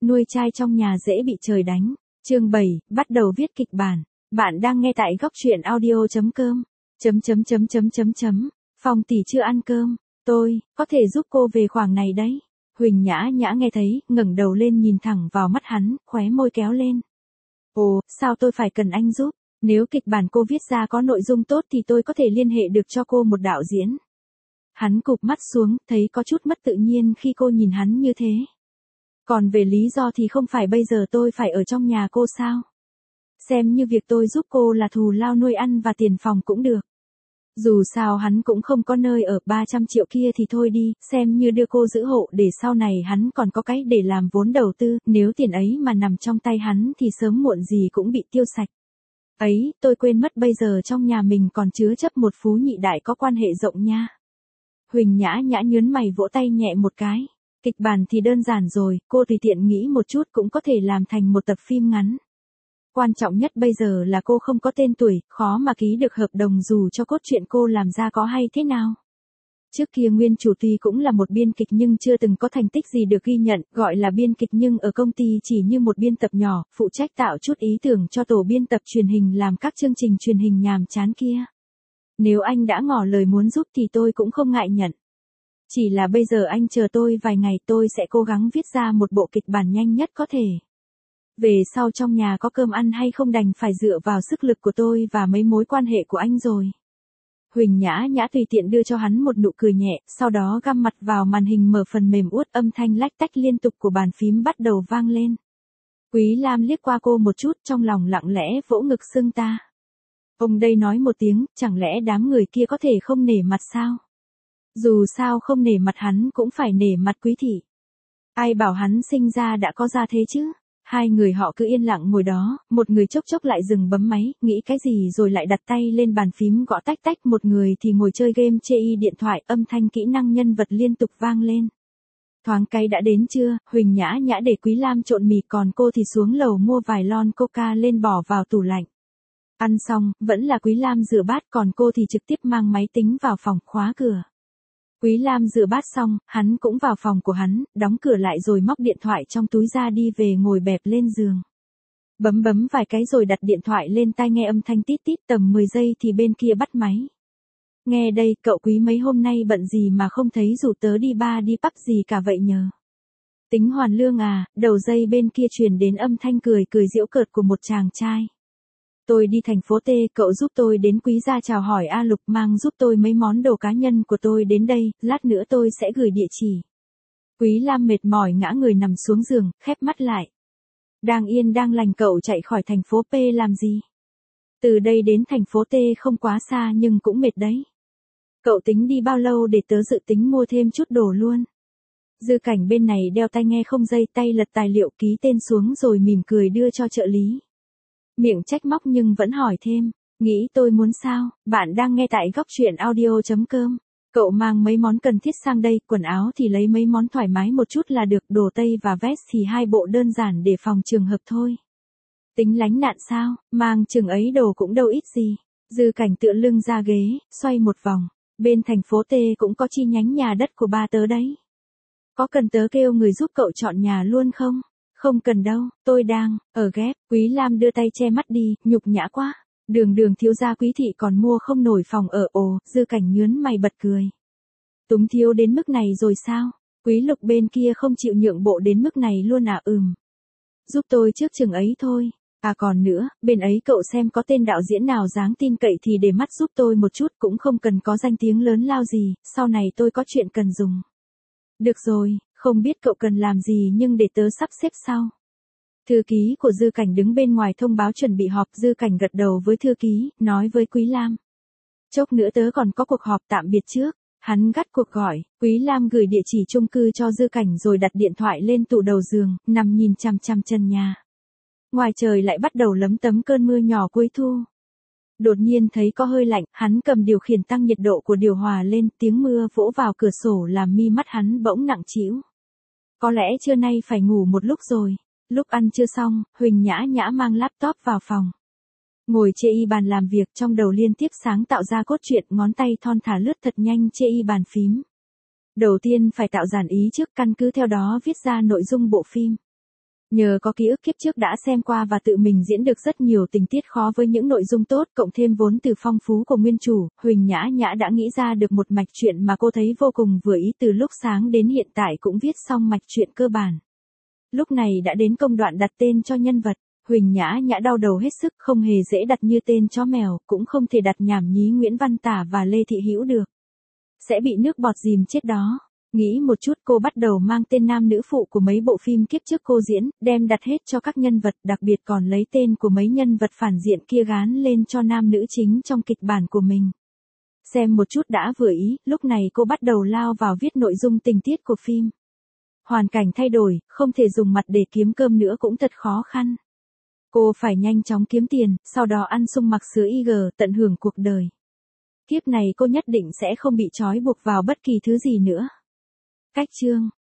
Nuôi trai trong nhà dễ bị trời đánh. Chương 7, bắt đầu viết kịch bản. Bạn đang nghe tại góc truyện audio.com. Phong tỷ chưa ăn cơm. Tôi, có thể giúp cô về khoảng này đấy. Huỳnh Nhã Nhã nghe thấy, ngẩng đầu lên nhìn thẳng vào mắt hắn, khóe môi kéo lên. Ồ, sao tôi phải cần anh giúp? Nếu kịch bản cô viết ra có nội dung tốt thì tôi có thể liên hệ được cho cô một đạo diễn. Hắn cụp mắt xuống, thấy có chút mất tự nhiên khi cô nhìn hắn như thế. Còn về lý do thì không phải bây giờ tôi phải ở trong nhà cô sao? Xem như việc tôi giúp cô là thù lao nuôi ăn và tiền phòng cũng được. Dù sao hắn cũng không có nơi ở, 300 triệu kia thì thôi đi, xem như đưa cô giữ hộ để sau này hắn còn có cái để làm vốn đầu tư, nếu tiền ấy mà nằm trong tay hắn thì sớm muộn gì cũng bị tiêu sạch. Ấy, tôi quên mất bây giờ trong nhà mình còn chứa chấp một phú nhị đại có quan hệ rộng nha. Huỳnh Nhã Nhã nhớn mày vỗ tay nhẹ một cái. Kịch bản thì đơn giản rồi, cô tùy tiện nghĩ một chút cũng có thể làm thành một tập phim ngắn. Quan trọng nhất bây giờ là cô không có tên tuổi, khó mà ký được hợp đồng dù cho cốt truyện cô làm ra có hay thế nào. Trước kia nguyên chủ tuy cũng là một biên kịch nhưng chưa từng có thành tích gì được ghi nhận, gọi là biên kịch nhưng ở công ty chỉ như một biên tập nhỏ, phụ trách tạo chút ý tưởng cho tổ biên tập truyền hình làm các chương trình truyền hình nhàm chán kia. Nếu anh đã ngỏ lời muốn giúp thì tôi cũng không ngại nhận. Chỉ là bây giờ anh chờ tôi vài ngày, tôi sẽ cố gắng viết ra một bộ kịch bản nhanh nhất có thể. Về sau trong nhà có cơm ăn hay không đành phải dựa vào sức lực của tôi và mấy mối quan hệ của anh rồi. Huỳnh Nhã Nhã tùy tiện đưa cho hắn một nụ cười nhẹ, sau đó găm mặt vào màn hình mở phần mềm uất, âm thanh lách tách liên tục của bàn phím bắt đầu vang lên. Quý Lam liếc qua cô một chút, trong lòng lặng lẽ vỗ ngực xưng ta. Ông đây nói một tiếng, chẳng lẽ đám người kia có thể không nể mặt sao? Dù sao không nể mặt hắn cũng phải nể mặt Quý thị. Ai bảo hắn sinh ra đã có ra thế chứ? Hai người họ cứ yên lặng ngồi đó, một người chốc chốc lại dừng bấm máy, nghĩ cái gì rồi lại đặt tay lên bàn phím gõ tách tách, một người thì ngồi chơi game chê điện thoại, âm thanh kỹ năng nhân vật liên tục vang lên. Thoáng cái đã đến trưa, Huỳnh Nhã Nhã để Quý Lam trộn mì, còn cô thì xuống lầu mua vài lon coca lên bỏ vào tủ lạnh. Ăn xong, vẫn là Quý Lam rửa bát, còn cô thì trực tiếp mang máy tính vào phòng khóa cửa. Quý Lam rửa bát xong, hắn cũng vào phòng của hắn, đóng cửa lại rồi móc điện thoại trong túi ra đi về ngồi bẹp lên giường. Bấm vài cái rồi đặt điện thoại lên tai nghe, âm thanh tít tít, tầm 10 giây thì bên kia bắt máy. Nghe đây, cậu Quý mấy hôm nay bận gì mà không thấy rủ tớ đi bar đi pub gì cả vậy nhờ? Tính hoàn lương à? Đầu dây bên kia truyền đến âm thanh cười giễu cợt của một chàng trai. Tôi đi thành phố T, cậu giúp tôi đến Quý gia chào hỏi A Lục, mang giúp tôi mấy món đồ cá nhân của tôi đến đây, lát nữa tôi sẽ gửi địa chỉ. Quý Lam mệt mỏi ngã người nằm xuống giường, khép mắt lại. Đang yên đang lành cậu chạy khỏi thành phố P làm gì? Từ đây đến thành phố T không quá xa nhưng cũng mệt đấy. Cậu tính đi bao lâu để tớ dự tính mua thêm chút đồ luôn? Dư Cảnh bên này đeo tai nghe không dây, tay lật tài liệu ký tên xuống rồi mỉm cười đưa cho trợ lý. Miệng trách móc nhưng vẫn hỏi thêm, nghĩ tôi muốn sao? Bạn đang nghe tại góc truyện audio.com. Cậu mang mấy món cần thiết sang đây, quần áo thì lấy mấy món thoải mái một chút là được, đồ tây và vest thì 2 bộ đơn giản để phòng trường hợp thôi. Tính lánh nạn sao, mang chừng ấy đồ cũng đâu ít gì. Dư Cảnh tựa lưng ra ghế, xoay một vòng. Bên thành phố T cũng có chi nhánh nhà đất của ba tớ đấy. Có cần tớ kêu người giúp cậu chọn nhà luôn không? Không cần đâu, tôi đang ở ghép. Quý Lam đưa tay che mắt đi, nhục nhã quá. Đường thiếu gia Quý thị còn mua không nổi phòng ở. Ồ, Dư Cảnh nhớn mày bật cười. Túng thiếu đến mức này rồi sao? Quý Lục bên kia không chịu nhượng bộ đến mức này luôn à? Giúp tôi trước chừng ấy thôi. À còn nữa, bên ấy cậu xem có tên đạo diễn nào đáng tin cậy thì để mắt giúp tôi một chút, cũng không cần có danh tiếng lớn lao gì, sau này tôi có chuyện cần dùng. Được rồi, không biết cậu cần làm gì nhưng để tớ sắp xếp sau. Thư ký của Dư Cảnh đứng bên ngoài thông báo chuẩn bị họp. Dư Cảnh gật đầu với thư ký, nói với Quý Lam. Chốc nữa tớ còn có cuộc họp, tạm biệt trước. Hắn gắt cuộc gọi. Quý Lam gửi địa chỉ chung cư cho Dư Cảnh rồi đặt điện thoại lên tủ đầu giường, nằm nhìn chằm chằm chân nhà. Ngoài trời lại bắt đầu lấm tấm cơn mưa nhỏ cuối thu. Đột nhiên thấy có hơi lạnh, hắn cầm điều khiển tăng nhiệt độ của điều hòa lên, tiếng mưa vỗ vào cửa sổ làm mi mắt hắn bỗng nặng trĩu. Có lẽ trưa nay phải ngủ một lúc rồi. Lúc ăn trưa xong, Huỳnh Nhã Nhã mang laptop vào phòng. Ngồi chê bàn làm việc, trong đầu liên tiếp sáng tạo ra cốt truyện, ngón tay thon thả lướt thật nhanh chê bàn phím. Đầu tiên phải tạo dàn ý trước, căn cứ theo đó viết ra nội dung bộ phim. Nhờ có ký ức kiếp trước đã xem qua và tự mình diễn được rất nhiều tình tiết khó với những nội dung tốt, cộng thêm vốn từ phong phú của nguyên chủ, Huỳnh Nhã Nhã đã nghĩ ra được một mạch truyện mà cô thấy vô cùng vừa ý, từ lúc sáng đến hiện tại cũng viết xong mạch truyện cơ bản. Lúc này đã đến công đoạn đặt tên cho nhân vật. Huỳnh Nhã Nhã đau đầu hết sức, không hề dễ đặt như tên chó mèo, cũng không thể đặt nhảm nhí Nguyễn Văn Tả và Lê Thị Hữu được. Sẽ bị nước bọt dìm chết đó. Nghĩ một chút, cô bắt đầu mang tên nam nữ phụ của mấy bộ phim kiếp trước cô diễn, đem đặt hết cho các nhân vật, đặc biệt còn lấy tên của mấy nhân vật phản diện kia gán lên cho nam nữ chính trong kịch bản của mình. Xem một chút đã vừa ý, lúc này cô bắt đầu lao vào viết nội dung tình tiết của phim. Hoàn cảnh thay đổi, không thể dùng mặt để kiếm cơm nữa cũng thật khó khăn. Cô phải nhanh chóng kiếm tiền, sau đó ăn sung mặc sướng IG, tận hưởng cuộc đời. Kiếp này cô nhất định sẽ không bị trói buộc vào bất kỳ thứ gì nữa. Cách chương